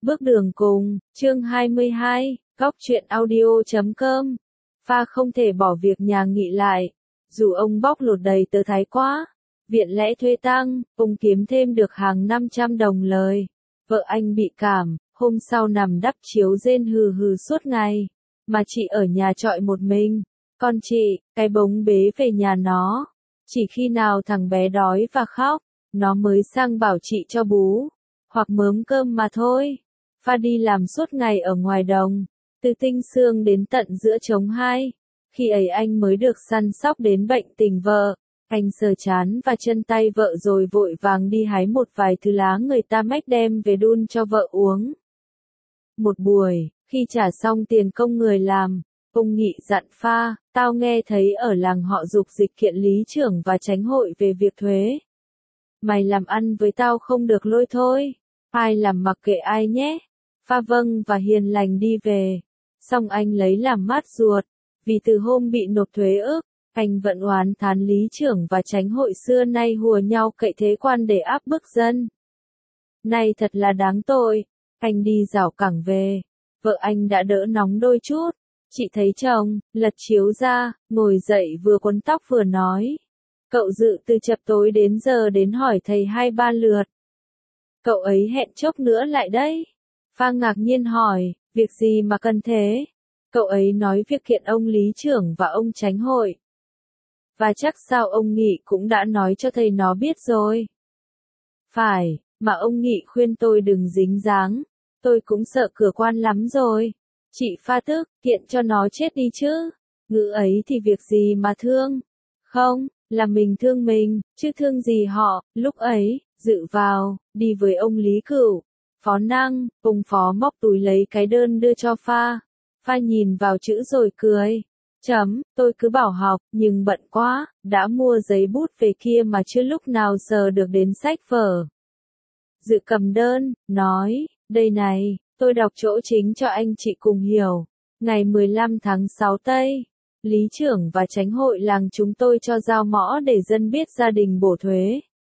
Bước đường cùng, chương 22, góc truyện audio.com. Pha không thể bỏ việc nhà nghỉ lại. Dù ông bóc lột đầy tớ thái quá, viện lẽ thuê tăng, ông kiếm thêm được hàng 500 đồng lời. Vợ anh bị cảm, hôm sau nằm đắp chiếu rên hừ hừ suốt ngày. Mà chị ở nhà trọi một mình. Con chị, cái bóng bế về nhà nó. Chỉ khi nào thằng bé đói và khóc, nó mới sang bảo chị cho bú, hoặc mớm cơm mà thôi. Pha đi làm suốt ngày ở ngoài đồng, từ tinh sương đến tận giữa trống hai. Khi ấy anh mới được săn sóc đến bệnh tình vợ. Anh sờ trán và chân tay vợ rồi vội vàng đi hái một vài thứ lá người ta mách đem về đun cho vợ uống. Một buổi, khi trả xong tiền công người làm, ông Nghị dặn Pha, tao nghe thấy ở làng họ dục dịch kiện lý trưởng và chánh hội về việc thuế. Mày làm ăn với tao không được lôi thôi, ai làm mặc kệ ai nhé. Pha vâng và hiền lành đi về. Xong anh lấy làm mát ruột, vì từ hôm bị nộp thuế ức, anh vẫn oán thán lý trưởng và chánh hội xưa nay hùa nhau cậy thế quan để áp bức dân. Này thật là đáng tội. Anh đi rảo cẳng về, vợ anh đã đỡ nóng đôi chút. Chị thấy chồng, lật chiếu ra, ngồi dậy vừa quấn tóc vừa nói. Cậu dự từ chập tối đến giờ đến hỏi thầy 2-3 lượt. Cậu ấy hẹn chốc nữa lại đấy. Pha ngạc nhiên hỏi, việc gì mà cần thế? Cậu ấy nói việc kiện ông lý trưởng và ông chánh hội. Và chắc sao ông Nghị cũng đã nói cho thầy nó biết rồi. Phải, mà ông Nghị khuyên tôi đừng dính dáng. Tôi cũng sợ cửa quan lắm rồi. Chị Pha tức, kiện cho nó chết đi chứ. Ngữ ấy thì việc gì mà thương? Không, là mình thương mình, chứ thương gì họ. Lúc ấy, dự vào, đi với ông Lý Cửu. Phó Năng, ông phó móc túi lấy cái đơn đưa cho Pha. Pha nhìn vào chữ rồi cười. Tôi cứ bảo học, nhưng bận quá, đã mua giấy bút về kia mà chưa lúc nào sờ được đến sách vở. Dự cầm đơn, nói, đây này, tôi đọc chỗ chính cho anh chị cùng hiểu. Ngày 15 tháng 6 Tây, lý trưởng và chánh hội làng chúng tôi cho giao mõ để dân biết gia đình bổ thuế.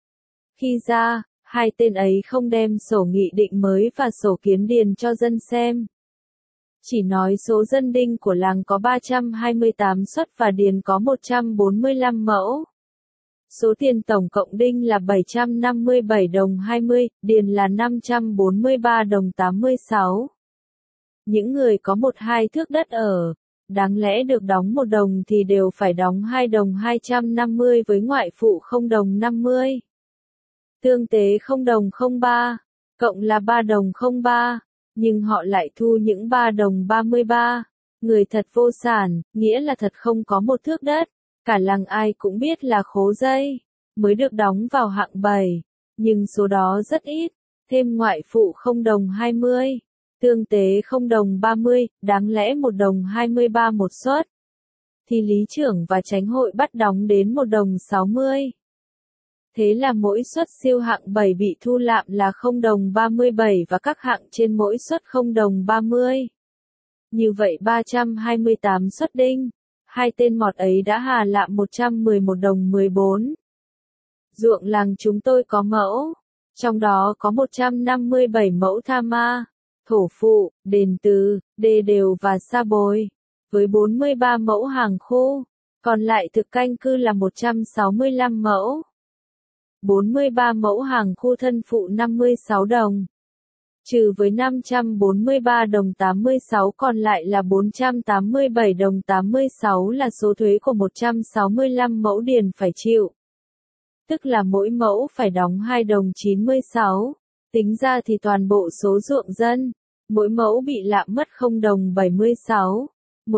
Khi ra, hai tên ấy không đem sổ nghị định mới và sổ kiến điền cho dân xem. Chỉ nói số dân đinh của làng có 328 suất và điền có 145 mẫu. Số tiền tổng cộng đinh là 757 đồng 20, điền là 543 đồng 86. Những người có 1-2 thước đất ở, đáng lẽ được đóng 1 đồng thì đều phải đóng 2 đồng 250 với ngoại phụ 0 đồng 50. Tương tế 0 đồng 03, cộng là 3 đồng 03, nhưng họ lại thu những 3 đồng 33. Người thật vô sản, nghĩa là thật không có 1 thước đất. Cả làng ai cũng biết là khố dây, mới được đóng vào hạng 7, nhưng số đó rất ít, thêm ngoại phụ 0 đồng 20, tương tế 0 đồng 30, đáng lẽ 1 đồng 23 một suất. Thì lý trưởng và chánh hội bắt đóng đến 1 đồng 60. Thế là mỗi suất siêu hạng 7 bị thu lạm là 0 đồng 37 và các hạng trên mỗi suất 0 đồng 30. Như vậy 328 suất đinh. Hai tên mọt ấy đã hà lạm 111 đồng 14. Ruộng làng chúng tôi có mẫu, trong đó có 157 mẫu tha ma, thổ phụ, đền từ, đê đều và sa bồi, với 43 mẫu hàng khô, còn lại thực canh cư là 165 mẫu. 43 mẫu hàng khu thân phụ 56 đồng. Trừ với 543 đồng 86 còn lại là 487 đồng 86 là số thuế của 165 mẫu điền phải chịu. Tức là mỗi mẫu phải đóng 2 đồng 96. Tính ra thì toàn bộ số ruộng dân, mỗi mẫu bị lạm mất 0 đồng 76.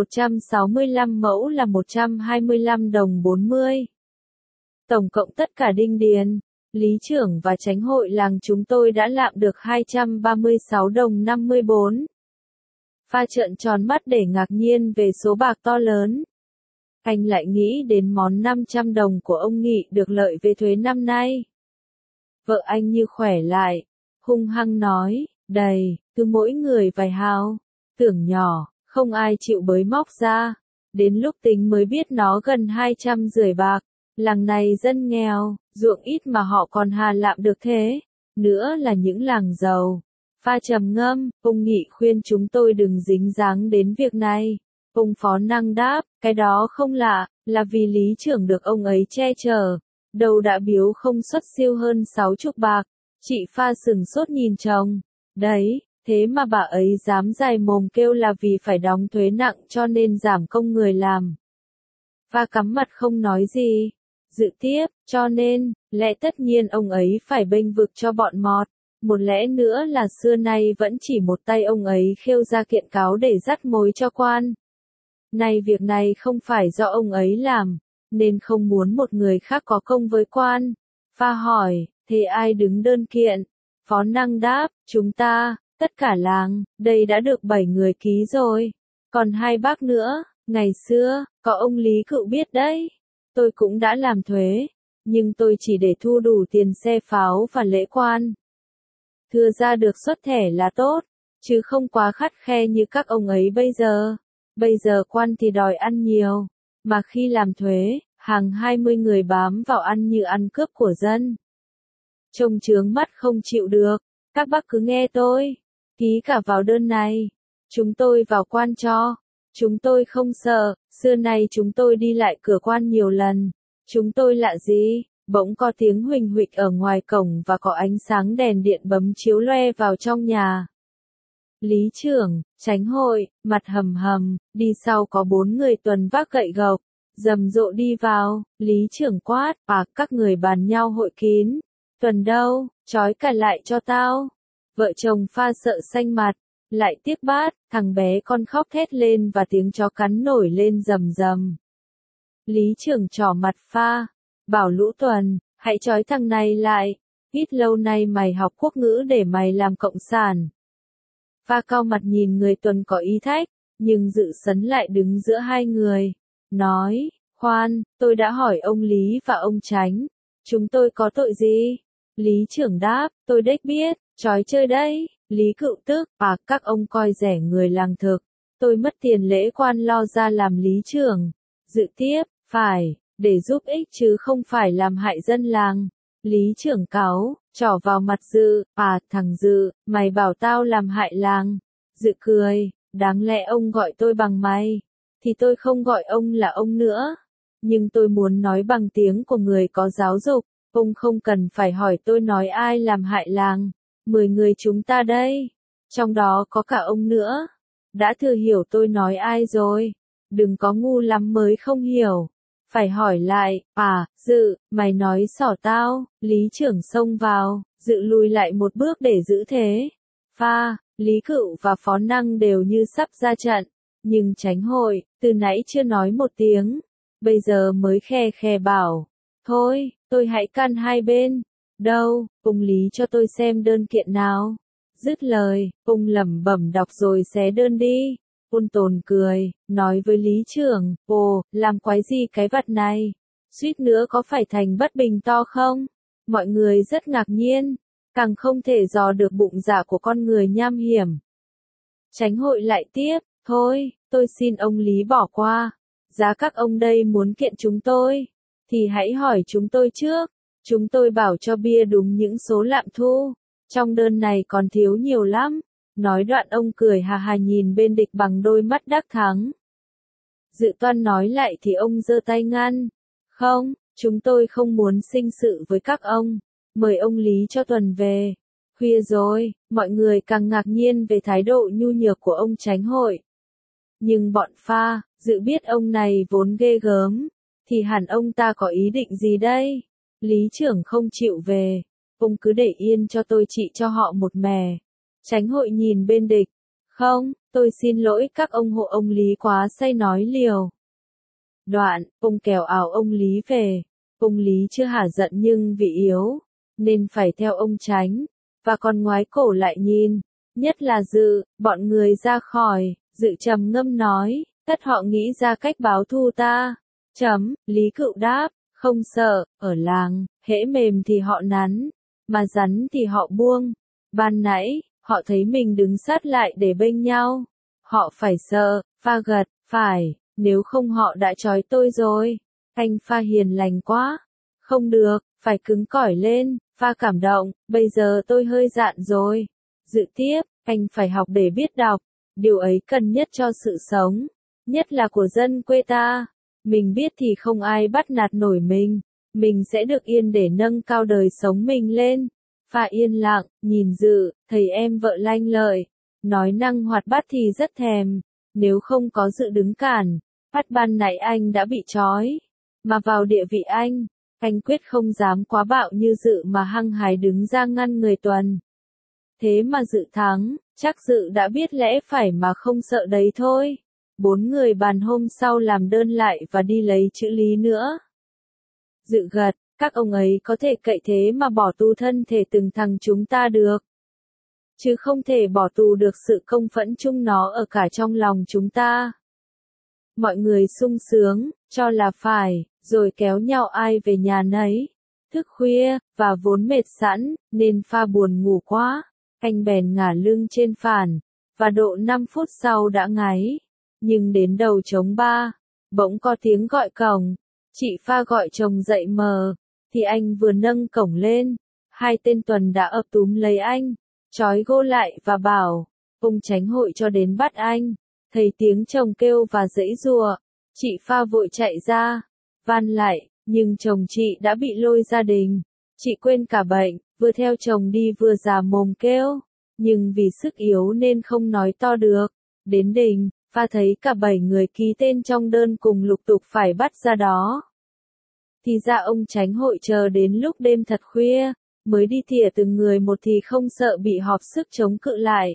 165 mẫu là 125 đồng 40. Tổng cộng tất cả đinh điền, lý trưởng và chánh hội làng chúng tôi đã lạm được 236 đồng 54. Pha trợn tròn mắt để ngạc nhiên về số bạc to lớn. Anh lại nghĩ đến món 500 đồng của ông Nghị được lợi về thuế năm nay. Vợ anh như khỏe lại, hung hăng nói, đầy, cứ mỗi người vài hào. Tưởng nhỏ, không ai chịu bới móc ra. Đến lúc tính mới biết nó gần 250 bạc. Làng này dân nghèo, ruộng ít mà họ còn hà lạm được thế. Nữa là những làng giàu, Pha trầm ngâm, ông Nghị khuyên chúng tôi đừng dính dáng đến việc này. Ông Phó Năng đáp, cái đó không lạ, là vì lý trưởng được ông ấy che chở. Đầu đã biếu không xuất siêu hơn 60 bạc. Chị Pha sừng sốt nhìn chồng. Đấy, thế mà bà ấy dám dài mồm kêu là vì phải đóng thuế nặng cho nên giảm công người làm. Pha cắm mặt không nói gì. Dự tiếp, cho nên, lẽ tất nhiên ông ấy phải bênh vực cho bọn mọt. Một lẽ nữa là xưa nay vẫn chỉ một tay ông ấy khêu ra kiện cáo để dắt mối cho quan. Nay việc này không phải do ông ấy làm, nên không muốn một người khác có công với quan. Pha hỏi, thế ai đứng đơn kiện? Phó Năng đáp, chúng ta, tất cả làng, đây đã được 7 người ký rồi. Còn 2 bác nữa, ngày xưa, có ông Lý Cựu biết đấy. Tôi cũng đã làm thuế, nhưng tôi chỉ để thu đủ tiền xe pháo và lễ quan. Thừa ra được xuất thẻ là tốt, chứ không quá khắt khe như các ông ấy bây giờ. Bây giờ quan thì đòi ăn nhiều, mà khi làm thuế, hàng 20 người bám vào ăn như ăn cướp của dân. Trông chướng mắt không chịu được, các bác cứ nghe tôi, ký cả vào đơn này. Chúng tôi vào quan cho, chúng tôi không sợ, xưa nay chúng tôi đi lại cửa quan nhiều lần. Chúng tôi lạ gì? Bỗng có tiếng huỳnh huỵch ở ngoài cổng và có ánh sáng đèn điện bấm chiếu loe vào trong nhà. Lý trưởng, Chánh hội, mặt hầm hầm, đi sau có 4 người tuần vác gậy gộc, rầm rộ đi vào, lý trưởng quát, các người bàn nhau hội kín. Tuần đâu, trói cả lại cho tao. Vợ chồng Pha sợ xanh mặt, lại tiếc bát, thằng bé con khóc thét lên và tiếng chó cắn nổi lên rầm rầm. Lý trưởng trỏ mặt Pha, bảo Lũ Tuần, hãy trói thằng này lại, ít lâu nay mày học quốc ngữ để mày làm cộng sản. Pha cau mặt nhìn người Tuần có ý thách, nhưng Dự Sấn lại đứng giữa hai người, nói, khoan, tôi đã hỏi ông Lý và ông Chánh, chúng tôi có tội gì? Lý trưởng đáp, tôi đếch biết, trói chơi đấy. Lý Cựu tức, các ông coi rẻ người làng thực, tôi mất tiền lễ quan lo ra làm lý trưởng. Dự tiếp, phải, để giúp ích chứ không phải làm hại dân làng. Lý trưởng cáu, trỏ vào mặt Dự, thằng Dự, mày bảo tao làm hại làng. Dự cười, đáng lẽ ông gọi tôi bằng mày, thì tôi không gọi ông là ông nữa. Nhưng tôi muốn nói bằng tiếng của người có giáo dục, ông không cần phải hỏi tôi nói ai làm hại làng. 10 người chúng ta đây, trong đó có cả ông nữa. Đã thừa hiểu tôi nói ai rồi, đừng có ngu lắm mới không hiểu. Phải hỏi lại, Dự, mày nói xỏ tao. Lý trưởng xông vào, Dự lùi lại một bước để giữ thế. Pha, Lý Cựu và Phó Năng đều như sắp ra trận, nhưng Chánh hội, từ nãy chưa nói một tiếng, bây giờ mới khe khe bảo, thôi, tôi hãy can hai bên. Đâu, ông Lý cho tôi xem đơn kiện nào. Dứt lời, ông lẩm bẩm đọc rồi xé đơn đi. Ôn Tồn cười, nói với Lý trưởng, làm quái gì cái vật này? Suýt nữa có phải thành bất bình to không? Mọi người rất ngạc nhiên, càng không thể dò được bụng dạ của con người nham hiểm. Chánh hội lại tiếp, thôi, tôi xin ông Lý bỏ qua. Giá các ông đây muốn kiện chúng tôi, thì hãy hỏi chúng tôi trước. Chúng tôi bảo cho bia đúng những số lạm thu. Trong đơn này còn thiếu nhiều lắm. Nói đoạn ông cười hà hà nhìn bên địch bằng đôi mắt đắc thắng. Dự Toan nói lại thì ông giơ tay ngăn. Không, chúng tôi không muốn sinh sự với các ông. Mời ông Lý cho Tuần về. Khuya rồi, mọi người càng ngạc nhiên về thái độ nhu nhược của ông Chánh hội. Nhưng bọn Pha, Dự biết ông này vốn ghê gớm, thì hẳn ông ta có ý định gì đây? Lý trưởng không chịu về, ông cứ để yên cho tôi trị cho họ một mẻ. Chánh hội nhìn bên địch. Không, tôi xin lỗi các ông hộ ông Lý quá say nói liều. Đoạn, ông kèo ảo ông Lý về. Ông Lý chưa hả giận nhưng vì yếu, nên phải theo ông Chánh, và còn ngoái cổ lại nhìn. Nhất là Dự, bọn người ra khỏi, Dự trầm ngâm nói, tất họ nghĩ ra cách báo thù ta. Lý Cựu đáp, không sợ, ở làng, hễ mềm thì họ nắn, mà rắn thì họ buông. Ban nãy, họ thấy mình đứng sát lại để bênh nhau. Họ phải sợ, Pha gật, phải, nếu không họ đã trói tôi rồi. Anh Pha hiền lành quá. Không được, phải cứng cỏi lên, Pha cảm động, bây giờ tôi hơi dạn rồi. Dự tiếp, anh phải học để biết đọc, điều ấy cần nhất cho sự sống, nhất là của dân quê ta. Mình biết thì không ai bắt nạt nổi mình sẽ được yên để nâng cao đời sống mình lên. Pha yên lặng, nhìn Dự, thấy em vợ lanh lợi, nói năng hoạt bát thì rất thèm, nếu không có Dự đứng cản, phát ban nãy anh đã bị trói, mà vào địa vị anh quyết không dám quá bạo như Dự mà hăng hái đứng ra ngăn người Tuần. Thế mà Dự thắng, chắc Dự đã biết lẽ phải mà không sợ đấy thôi. 4 người bàn hôm sau làm đơn lại và đi lấy chữ lý nữa. Dự gật, các ông ấy có thể cậy thế mà bỏ tù thân thể từng thằng chúng ta được. Chứ không thể bỏ tù được sự công phẫn chung nó ở cả trong lòng chúng ta. Mọi người sung sướng, cho là phải, rồi kéo nhau ai về nhà nấy. Thức khuya, và vốn mệt sẵn, nên Pha buồn ngủ quá. Anh bèn ngả lưng trên phản, và độ 5 phút sau đã ngáy. Nhưng đến đầu trống 3, bỗng có tiếng gọi cổng. Chị Pha gọi chồng dậy mờ, thì anh vừa nâng cổng lên. 2 tên Tuần đã ập túm lấy anh, trói gô lại và bảo, ông tránh hội cho đến bắt anh. Thấy tiếng chồng kêu và giãy giụa, chị Pha vội chạy ra, van lại, nhưng chồng chị đã bị lôi ra đình. Chị quên cả bệnh, vừa theo chồng đi vừa già mồm kêu, nhưng vì sức yếu nên không nói to được. Đến đình, Pha thấy cả 7 người ký tên trong đơn cùng lục tục phải bắt ra đó. Thì ra ông tránh hội chờ đến lúc đêm thật khuya, mới đi thỉa từng người một thì không sợ bị họp sức chống cự lại.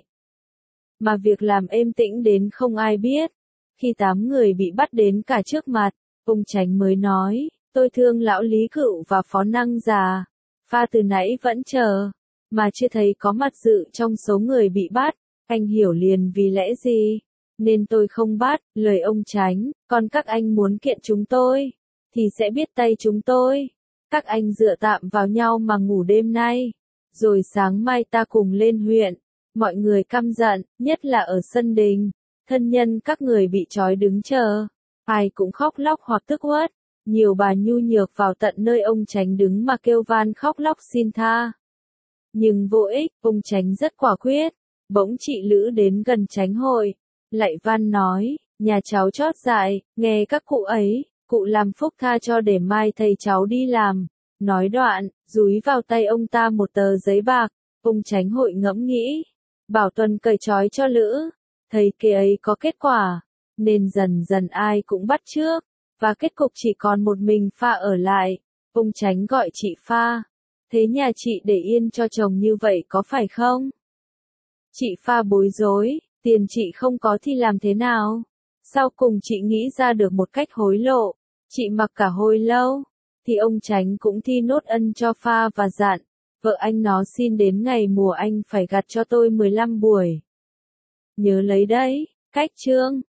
Mà việc làm êm tĩnh đến không ai biết. Khi 8 người bị bắt đến cả trước mặt, ông tránh mới nói, tôi thương lão Lý Cựu và phó năng già. Pha từ nãy vẫn chờ, mà chưa thấy có mặt Dự trong số người bị bắt. Anh hiểu liền vì lẽ gì, nên tôi không bắt. Lời ông tránh, còn các anh muốn kiện chúng tôi, thì sẽ biết tay chúng tôi. Các anh dựa tạm vào nhau mà ngủ đêm nay, rồi sáng mai ta cùng lên huyện. Mọi người căm giận, nhất là ở sân đình. Thân nhân các người bị trói đứng chờ, ai cũng khóc lóc hoặc tức uất. Nhiều bà nhu nhược vào tận nơi ông tránh đứng mà kêu van khóc lóc xin tha. Nhưng vô ích, ông tránh rất quả quyết. Bỗng chị Lữ đến gần tránh hội, lại van nói, nhà cháu chót dại, nghe các cụ ấy, cụ làm phúc tha cho để mai thầy cháu đi làm. Nói đoạn, dúi vào tay ông ta một tờ giấy bạc. Ông tránh hội ngẫm nghĩ, bảo Tuần cởi trói cho Lữ. Thấy kế ấy có kết quả, nên dần dần ai cũng bắt chước, và kết cục chỉ còn một mình Pha ở lại. Ông tránh gọi chị Pha, thế nhà chị để yên cho chồng như vậy có phải không? Chị Pha bối rối, tiền chị không có thì làm thế nào? Sau cùng chị nghĩ ra được một cách hối lộ, chị mặc cả hồi lâu, thì ông tránh cũng thi nốt ân cho Pha và dặn, vợ anh nó xin đến ngày mùa anh phải gặt cho tôi 15 buổi. Nhớ lấy đấy, cách chương.